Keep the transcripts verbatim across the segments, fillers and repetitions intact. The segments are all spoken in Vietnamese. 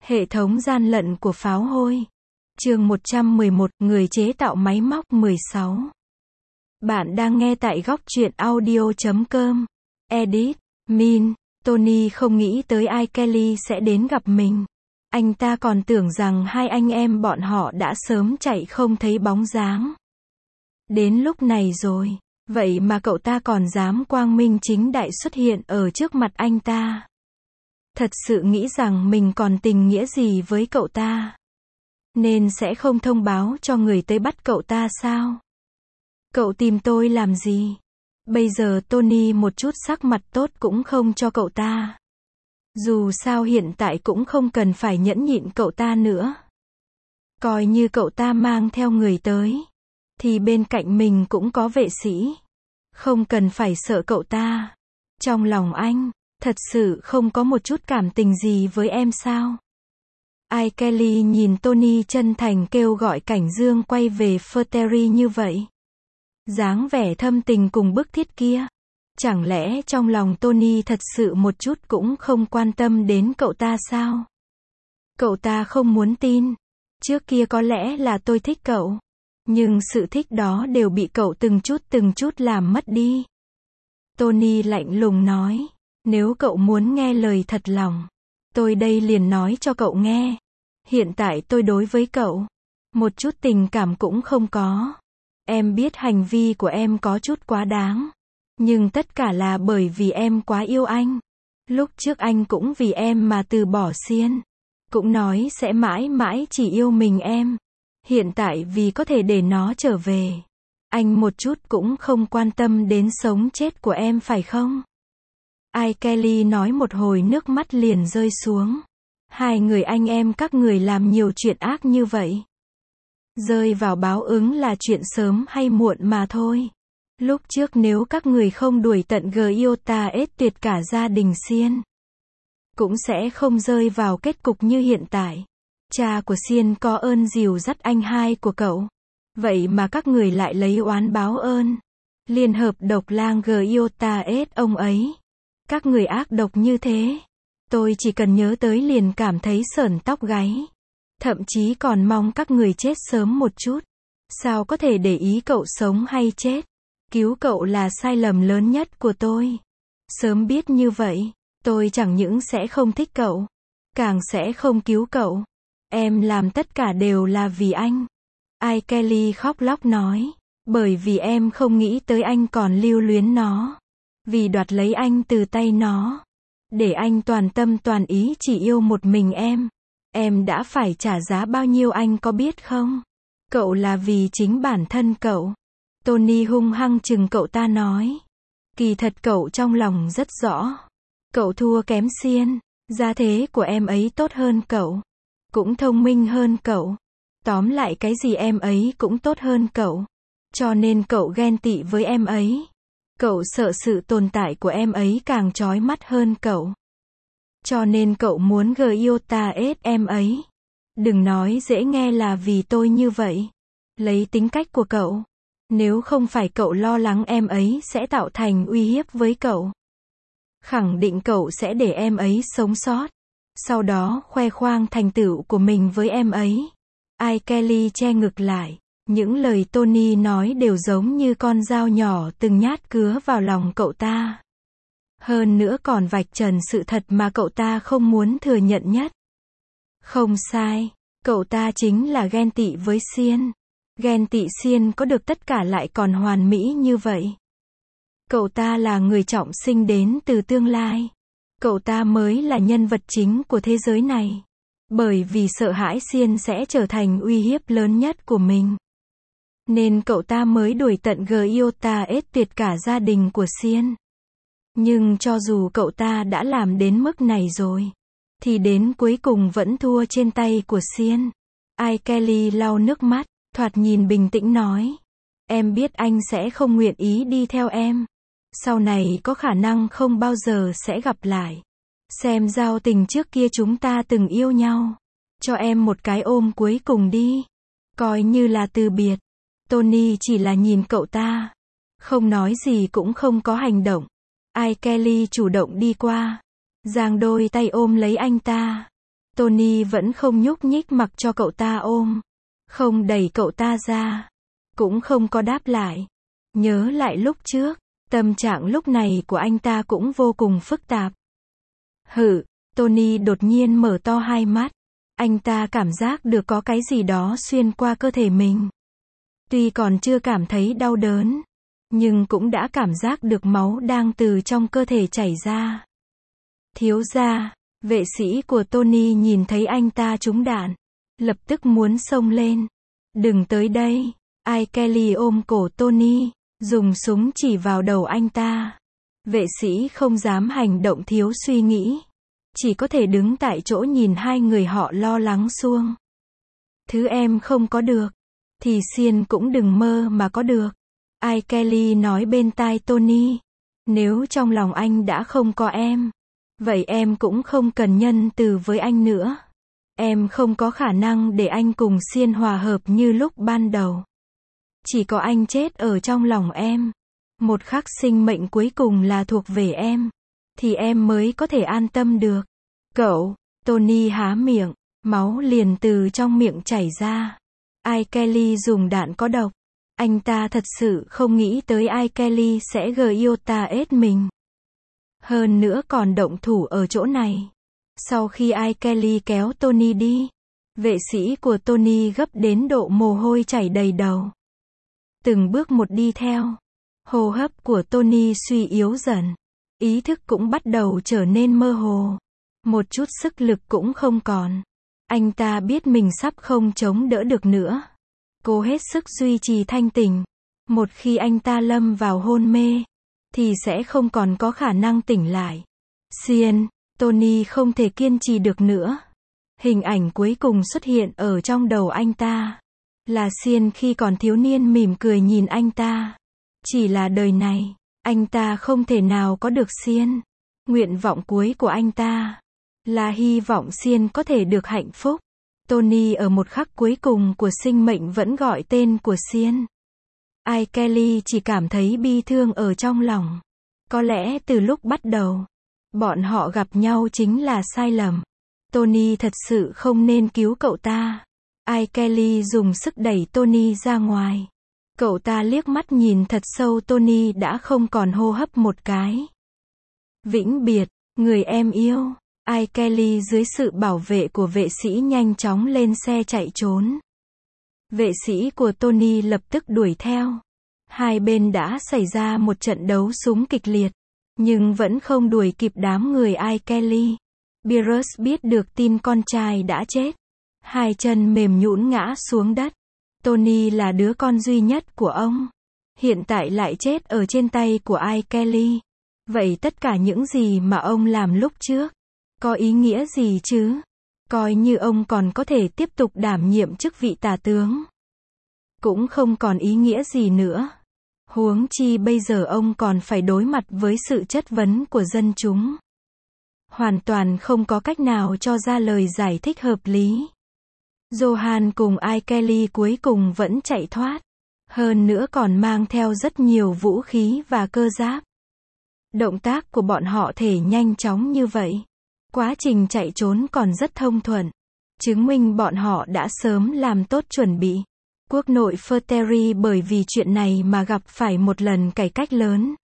Hệ thống gian lận của pháo hôi. Chương một trăm mười một, người chế tạo máy móc mười sáu. Bạn đang nghe tại góc truyện audio chấm com. Edit, Min, Tony không nghĩ tới iKelly sẽ đến gặp mình. Anh ta còn tưởng rằng hai anh em bọn họ đã sớm chạy không thấy bóng dáng. Đến lúc này rồi, vậy mà cậu ta còn dám quang minh chính đại xuất hiện ở trước mặt anh ta. Thật sự nghĩ rằng mình còn tình nghĩa gì với cậu ta, nên sẽ không thông báo cho người tới bắt cậu ta sao? Cậu tìm tôi làm gì? Bây giờ Tony một chút sắc mặt tốt cũng không cho cậu ta. Dù sao hiện tại cũng không cần phải nhẫn nhịn cậu ta nữa. Coi như cậu ta mang theo người tới, thì bên cạnh mình cũng có vệ sĩ. Không cần phải sợ cậu ta. Trong lòng anh, thật sự không có một chút cảm tình gì với em sao? iKelly nhìn Tony chân thành kêu gọi Cảnh Dương quay về Ferteri như vậy. Dáng vẻ thâm tình cùng bức thiết kia. Chẳng lẽ trong lòng Tony thật sự một chút cũng không quan tâm đến cậu ta sao? Cậu ta không muốn tin. Trước kia có lẽ là tôi thích cậu. Nhưng sự thích đó đều bị cậu từng chút từng chút làm mất đi. Tony lạnh lùng nói. Nếu cậu muốn nghe lời thật lòng, tôi đây liền nói cho cậu nghe. Hiện tại tôi đối với cậu, một chút tình cảm cũng không có. Em biết hành vi của em có chút quá đáng. Nhưng tất cả là bởi vì em quá yêu anh. Lúc trước anh cũng vì em mà từ bỏ Xiên. Cũng nói sẽ mãi mãi chỉ yêu mình em. Hiện tại vì có thể để nó trở về, anh một chút cũng không quan tâm đến sống chết của em phải không? iKelly nói một hồi nước mắt liền rơi xuống. Hai người anh em các người làm nhiều chuyện ác như vậy. Rơi vào báo ứng là chuyện sớm hay muộn mà thôi. Lúc trước nếu các người không đuổi tận Giota S tuyệt cả gia đình Xiên, cũng sẽ không rơi vào kết cục như hiện tại. Cha của Xiên có ơn dìu dắt anh hai của cậu. Vậy mà các người lại lấy oán báo ơn. Liên hợp độc lang Giota S ông ấy. Các người ác độc như thế. Tôi chỉ cần nhớ tới liền cảm thấy sởn tóc gáy. Thậm chí còn mong các người chết sớm một chút. Sao có thể để ý cậu sống hay chết? Cứu cậu là sai lầm lớn nhất của tôi. Sớm biết như vậy, tôi chẳng những sẽ không thích cậu, càng sẽ không cứu cậu. Em làm tất cả đều là vì anh. iKelly khóc lóc nói. Bởi vì em không nghĩ tới anh còn lưu luyến nó. Vì đoạt lấy anh từ tay nó. Để anh toàn tâm toàn ý chỉ yêu một mình em. Em đã phải trả giá bao nhiêu anh có biết không? Cậu là vì chính bản thân cậu. Tony hung hăng chừng cậu ta nói. Kỳ thật cậu trong lòng rất rõ. Cậu thua kém Xiên. Gia thế của em ấy tốt hơn cậu. Cũng thông minh hơn cậu. Tóm lại cái gì em ấy cũng tốt hơn cậu. Cho nên cậu ghen tị với em ấy. Cậu sợ sự tồn tại của em ấy càng chói mắt hơn cậu. Cho nên cậu muốn Giota S em ấy. Đừng nói dễ nghe là vì tôi như vậy. Lấy tính cách của cậu. Nếu không phải cậu lo lắng em ấy sẽ tạo thành uy hiếp với cậu, khẳng định cậu sẽ để em ấy sống sót. Sau đó khoe khoang thành tựu của mình với em ấy. iKelly che ngực lại. Những lời Tony nói đều giống như con dao nhỏ từng nhát cứa vào lòng cậu ta. Hơn nữa còn vạch trần sự thật mà cậu ta không muốn thừa nhận nhất. Không sai, cậu ta chính là ghen tị với Xiên. Ghen tị Xiên có được tất cả lại còn hoàn mỹ như vậy. Cậu ta là người trọng sinh đến từ tương lai. Cậu ta mới là nhân vật chính của thế giới này. Bởi vì sợ hãi Xiên sẽ trở thành uy hiếp lớn nhất của mình, nên cậu ta mới đuổi tận Giota S tuyệt cả gia đình của Xiên. Nhưng cho dù cậu ta đã làm đến mức này rồi, thì đến cuối cùng vẫn thua trên tay của Xiên. iKelly lau nước mắt, thoạt nhìn bình tĩnh nói. Em biết anh sẽ không nguyện ý đi theo em. Sau này có khả năng không bao giờ sẽ gặp lại. Xem giao tình trước kia chúng ta từng yêu nhau. Cho em một cái ôm cuối cùng đi. Coi như là từ biệt. Tony chỉ là nhìn cậu ta. Không nói gì cũng không có hành động. iKelly chủ động đi qua. Giang đôi tay ôm lấy anh ta. Tony vẫn không nhúc nhích mặc cho cậu ta ôm. Không đẩy cậu ta ra. Cũng không có đáp lại. Nhớ lại lúc trước, tâm trạng lúc này của anh ta cũng vô cùng phức tạp. Hự, Tony đột nhiên mở to hai mắt. Anh ta cảm giác được có cái gì đó xuyên qua cơ thể mình. Tuy còn chưa cảm thấy đau đớn, nhưng cũng đã cảm giác được máu đang từ trong cơ thể chảy ra. Thiếu gia, vệ sĩ của Tony nhìn thấy anh ta trúng đạn, lập tức muốn xông lên. Đừng tới đây. Ai Kelly ôm cổ Tony, dùng súng chỉ vào đầu anh ta. Vệ sĩ không dám hành động thiếu suy nghĩ. Chỉ có thể đứng tại chỗ nhìn hai người họ lo lắng xuông. Thứ em không có được, thì Xiên cũng đừng mơ mà có được. Ai Kelly nói bên tai Tony. Nếu trong lòng anh đã không có em, vậy em cũng không cần nhân từ với anh nữa. Em không có khả năng để anh cùng Xiên hòa hợp như lúc ban đầu. Chỉ có anh chết ở trong lòng em. Một khắc sinh mệnh cuối cùng là thuộc về em. Thì em mới có thể an tâm được. Cậu, Tony há miệng, máu liền từ trong miệng chảy ra. Ai Kelly dùng đạn có độc. Anh ta thật sự không nghĩ tới Ai Kelly sẽ giota ết mình. Hơn nữa còn động thủ ở chỗ này. Sau khi Ai Kelly kéo Tony đi, vệ sĩ của Tony gấp đến độ mồ hôi chảy đầy đầu. Từng bước một đi theo. Hô hấp của Tony suy yếu dần. Ý thức cũng bắt đầu trở nên mơ hồ. Một chút sức lực cũng không còn. Anh ta biết mình sắp không chống đỡ được nữa. Cố hết sức duy trì thanh tỉnh. Một khi anh ta lâm vào hôn mê, thì sẽ không còn có khả năng tỉnh lại. Xiên, Tony không thể kiên trì được nữa. Hình ảnh cuối cùng xuất hiện ở trong đầu anh ta. Là Xiên khi còn thiếu niên mỉm cười nhìn anh ta. Chỉ là đời này, anh ta không thể nào có được Xiên. Nguyện vọng cuối của anh ta là hy vọng Xiên có thể được hạnh phúc. Tony ở một khắc cuối cùng của sinh mệnh vẫn gọi tên của Xiên. Ai Kelly chỉ cảm thấy bi thương ở trong lòng. Có lẽ từ lúc bắt đầu, bọn họ gặp nhau chính là sai lầm. Tony thật sự không nên cứu cậu ta. Ai Kelly dùng sức đẩy Tony ra ngoài. Cậu ta liếc mắt nhìn thật sâu Tony đã không còn hô hấp một cái. Vĩnh biệt, người em yêu. Ai Kelly dưới sự bảo vệ của vệ sĩ nhanh chóng lên xe chạy trốn. Vệ sĩ của Tony lập tức đuổi theo. Hai bên đã xảy ra một trận đấu súng kịch liệt, nhưng vẫn không đuổi kịp đám người Ai Kelly. Beerus biết được tin con trai đã chết. Hai chân mềm nhũn ngã xuống đất. Tony là đứa con duy nhất của ông. Hiện tại lại chết ở trên tay của Ai Kelly. Vậy tất cả những gì mà ông làm lúc trước, có ý nghĩa gì chứ? Coi như ông còn có thể tiếp tục đảm nhiệm chức vị tả tướng, cũng không còn ý nghĩa gì nữa. Huống chi bây giờ ông còn phải đối mặt với sự chất vấn của dân chúng. Hoàn toàn không có cách nào cho ra lời giải thích hợp lý. Johan cùng Ai Kelly cuối cùng vẫn chạy thoát. Hơn nữa còn mang theo rất nhiều vũ khí và cơ giáp. Động tác của bọn họ thể nhanh chóng như vậy. Quá trình chạy trốn còn rất thông thuận. Chứng minh bọn họ đã sớm làm tốt chuẩn bị. Quốc nội Ferteri bởi vì chuyện này mà gặp phải một lần cải cách lớn.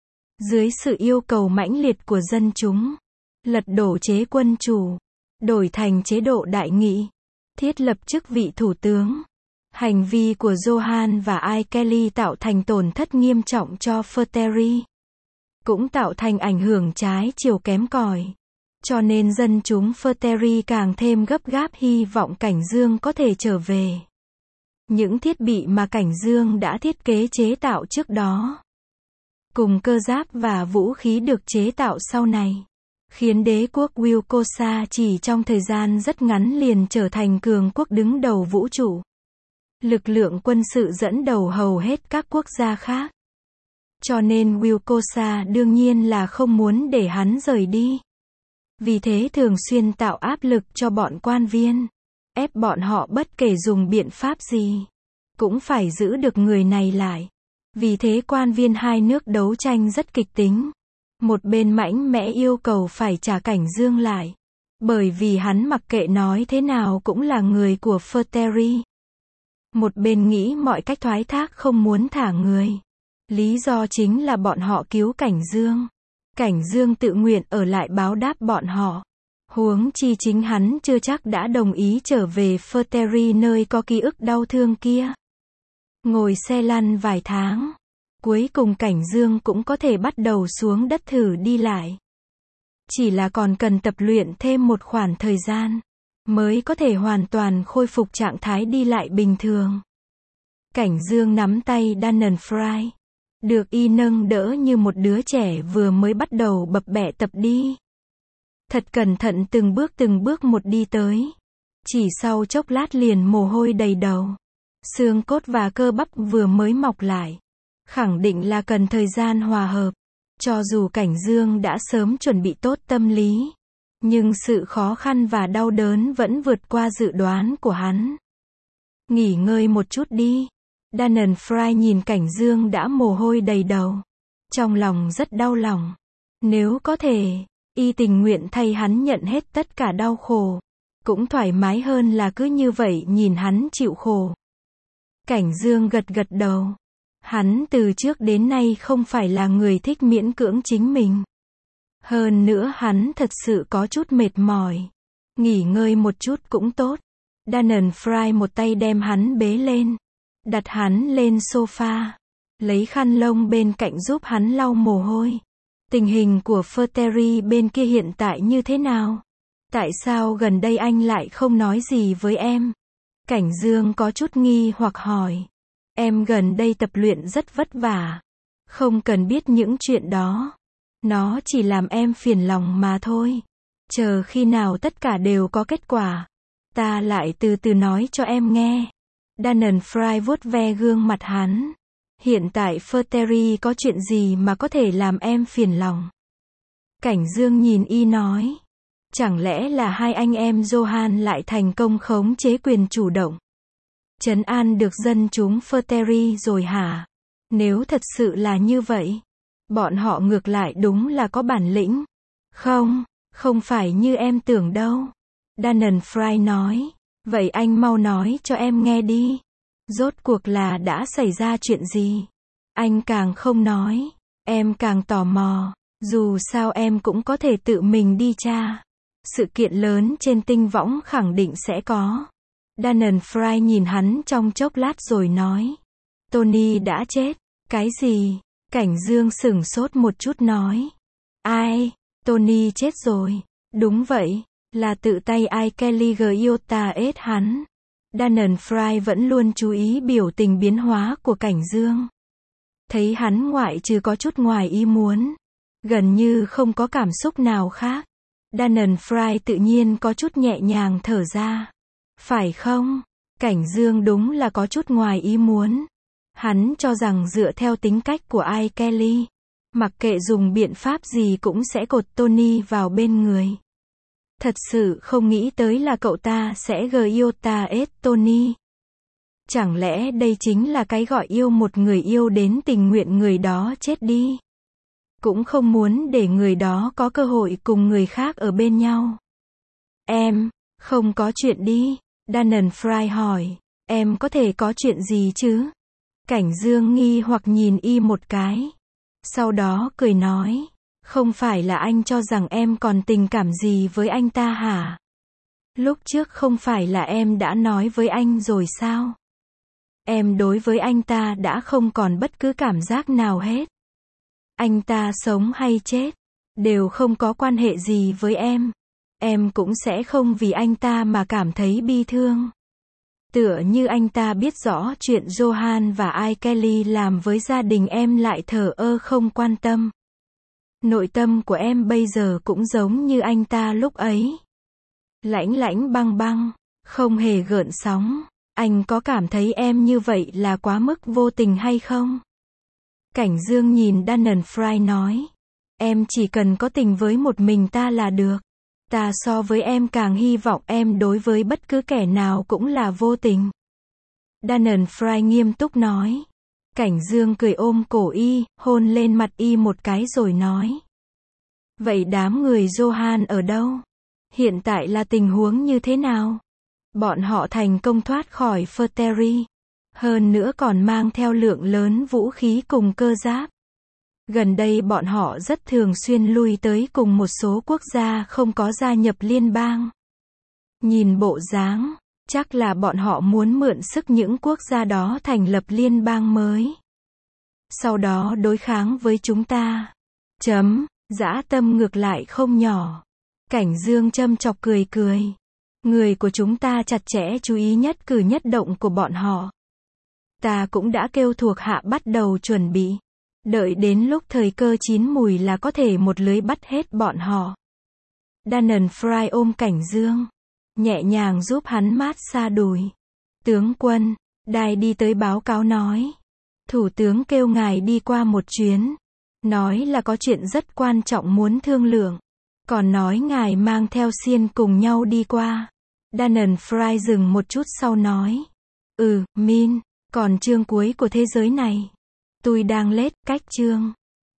Dưới sự yêu cầu mãnh liệt của dân chúng, lật đổ chế quân chủ, đổi thành chế độ đại nghị, thiết lập chức vị thủ tướng. Hành vi của Johan và Ai Kelly tạo thành tổn thất nghiêm trọng cho Ferteri. Cũng tạo thành ảnh hưởng trái chiều kém cỏi. Cho nên dân chúng Ferteri càng thêm gấp gáp hy vọng Cảnh Dương có thể trở về. Những thiết bị mà Cảnh Dương đã thiết kế chế tạo trước đó, cùng cơ giáp và vũ khí được chế tạo sau này, khiến đế quốc Wilkosa chỉ trong thời gian rất ngắn liền trở thành cường quốc đứng đầu vũ trụ. Lực lượng quân sự dẫn đầu hầu hết các quốc gia khác. Cho nên Wilkosa đương nhiên là không muốn để hắn rời đi. Vì thế thường xuyên tạo áp lực cho bọn quan viên, ép bọn họ bất kể dùng biện pháp gì, cũng phải giữ được người này lại. Vì thế quan viên hai nước đấu tranh rất kịch tính. Một bên mãnh mẽ yêu cầu phải trả Cảnh Dương lại. Bởi vì hắn mặc kệ nói thế nào cũng là người của Ferteri. Một bên nghĩ mọi cách thoái thác không muốn thả người. Lý do chính là bọn họ cứu Cảnh Dương. Cảnh Dương tự nguyện ở lại báo đáp bọn họ. Huống chi chính hắn chưa chắc đã đồng ý trở về Ferteri nơi có ký ức đau thương kia. Ngồi xe lăn vài tháng. Cuối cùng Cảnh Dương cũng có thể bắt đầu xuống đất thử đi lại. Chỉ là còn cần tập luyện thêm một khoảng thời gian, mới có thể hoàn toàn khôi phục trạng thái đi lại bình thường. Cảnh Dương nắm tay Dannon Fry. Được y nâng đỡ như một đứa trẻ vừa mới bắt đầu bập bẹ tập đi. Thật cẩn thận từng bước từng bước một đi tới. Chỉ sau chốc lát liền mồ hôi đầy đầu. Xương cốt và cơ bắp vừa mới mọc lại. Khẳng định là cần thời gian hòa hợp. Cho dù Cảnh Dương đã sớm chuẩn bị tốt tâm lý. Nhưng sự khó khăn và đau đớn vẫn vượt qua dự đoán của hắn. Nghỉ ngơi một chút đi. Dannon Fry nhìn Cảnh Dương đã mồ hôi đầy đầu. Trong lòng rất đau lòng. Nếu có thể, y tình nguyện thay hắn nhận hết tất cả đau khổ. Cũng thoải mái hơn là cứ như vậy nhìn hắn chịu khổ. Cảnh Dương gật gật đầu. Hắn từ trước đến nay không phải là người thích miễn cưỡng chính mình. Hơn nữa hắn thật sự có chút mệt mỏi. Nghỉ ngơi một chút cũng tốt. Dannon Fry một tay đem hắn bế lên. Đặt hắn lên sofa. Lấy khăn lông bên cạnh giúp hắn lau mồ hôi. Tình hình của Ferteri bên kia hiện tại như thế nào? Tại sao gần đây anh lại không nói gì với em? Cảnh Dương có chút nghi hoặc hỏi. Em gần đây tập luyện rất vất vả. Không cần biết những chuyện đó. Nó chỉ làm em phiền lòng mà thôi. Chờ khi nào tất cả đều có kết quả, ta lại từ từ nói cho em nghe. Dannon Fry vuốt ve gương mặt hắn. Hiện tại Ferteri có chuyện gì mà có thể làm em phiền lòng? Cảnh Dương nhìn y nói. Chẳng lẽ là hai anh em Johan lại thành công khống chế quyền chủ động? Trấn an được dân chúng Ferteri rồi hả? Nếu thật sự là như vậy, bọn họ ngược lại đúng là có bản lĩnh. Không, không phải như em tưởng đâu. Dannon Fry nói. Vậy anh mau nói cho em nghe đi. Rốt cuộc là đã xảy ra chuyện gì? Anh càng không nói, em càng tò mò. Dù sao em cũng có thể tự mình đi tra. Sự kiện lớn trên tinh võng khẳng định sẽ có. Dannon Fry nhìn hắn trong chốc lát rồi nói. Tony đã chết. Cái gì? Cảnh Dương sửng sốt một chút nói. Ai? Tony chết rồi. Đúng vậy, là tự tay I. Kelly Giota ết hắn. Dannon Fry vẫn luôn chú ý biểu tình biến hóa của Cảnh Dương. Thấy hắn ngoại trừ có chút ngoài ý muốn, gần như không có cảm xúc nào khác. Dannon Fry tự nhiên có chút nhẹ nhàng thở ra. Phải không? Cảnh Dương đúng là có chút ngoài ý muốn. Hắn cho rằng dựa theo tính cách của I. Kelly, mặc kệ dùng biện pháp gì cũng sẽ cột Tony vào bên người. Thật sự không nghĩ tới là cậu ta sẽ Giota ết Tony. Chẳng lẽ đây chính là cái gọi yêu một người yêu đến tình nguyện người đó chết đi? Cũng không muốn để người đó có cơ hội cùng người khác ở bên nhau. Em, không có chuyện đi. Dannon Fry hỏi. Em có thể có chuyện gì chứ? Cảnh Dương nghi hoặc nhìn y một cái. Sau đó cười nói. Không phải là anh cho rằng em còn tình cảm gì với anh ta hả? Lúc trước không phải là em đã nói với anh rồi sao? Em đối với anh ta đã không còn bất cứ cảm giác nào hết. Anh ta sống hay chết, đều không có quan hệ gì với em. Em cũng sẽ không vì anh ta mà cảm thấy bi thương. Tựa như anh ta biết rõ chuyện Johan và I. Kelly làm với gia đình em lại thờ ơ không quan tâm. Nội tâm của em bây giờ cũng giống như anh ta lúc ấy. Lãnh lãnh băng băng, không hề gợn sóng. Anh có cảm thấy em như vậy là quá mức vô tình hay không? Cảnh Dương nhìn Dannon Fry nói. Em chỉ cần có tình với một mình ta là được. Ta so với em càng hy vọng em đối với bất cứ kẻ nào cũng là vô tình. Dannon Fry nghiêm túc nói. Cảnh Dương cười ôm cổ y, hôn lên mặt y một cái rồi nói. Vậy đám người Johan ở đâu? Hiện tại là tình huống như thế nào? Bọn họ thành công thoát khỏi Phơ-tê-ri. Hơn nữa còn mang theo lượng lớn vũ khí cùng cơ giáp. Gần đây bọn họ rất thường xuyên lui tới cùng một số quốc gia không có gia nhập liên bang. Nhìn bộ dáng, chắc là bọn họ muốn mượn sức những quốc gia đó thành lập liên bang mới. Sau đó đối kháng với chúng ta. Chấm, dã tâm ngược lại không nhỏ. Cảnh Dương châm chọc cười cười. Người của chúng ta chặt chẽ chú ý nhất cử nhất động của bọn họ. Ta cũng đã kêu thuộc hạ bắt đầu chuẩn bị. Đợi đến lúc thời cơ chín mùi là có thể một lưới bắt hết bọn họ. Dannon Fry ôm Cảnh Dương. Nhẹ nhàng giúp hắn mát xa đùi. Tướng quân, đài đi tới báo cáo nói. Thủ tướng kêu ngài đi qua một chuyến. Nói là có chuyện rất quan trọng muốn thương lượng. Còn nói ngài mang theo Xiên cùng nhau đi qua. Dannon Fry dừng một chút sau nói. Ừ, Min, còn chương cuối của thế giới này. Tôi đang lết, cách chương.